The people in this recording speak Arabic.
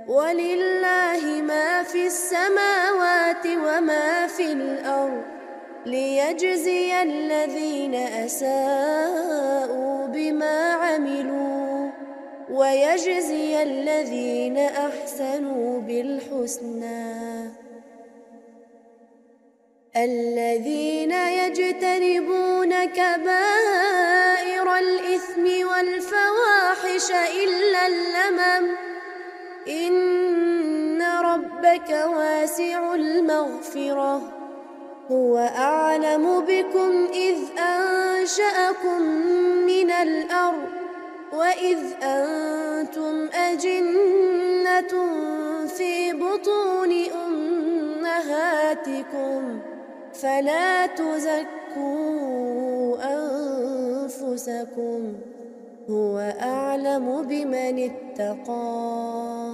ولله ما في السماوات وما في الأرض ليجزي الذين أساءوا بما عملوا ويجزي الذين أحسنوا بالحسنى. الذين يجتنبون كبائر الإثم والفواحش إلا اللمم إن ربك واسع المغفرة هو أعلم بكم إذ أنشأكم من الأرض وإذ أنتم أجنة في بطون أمهاتكم فلا تزكوا أنفسكم هو أعلم بمن اتقى.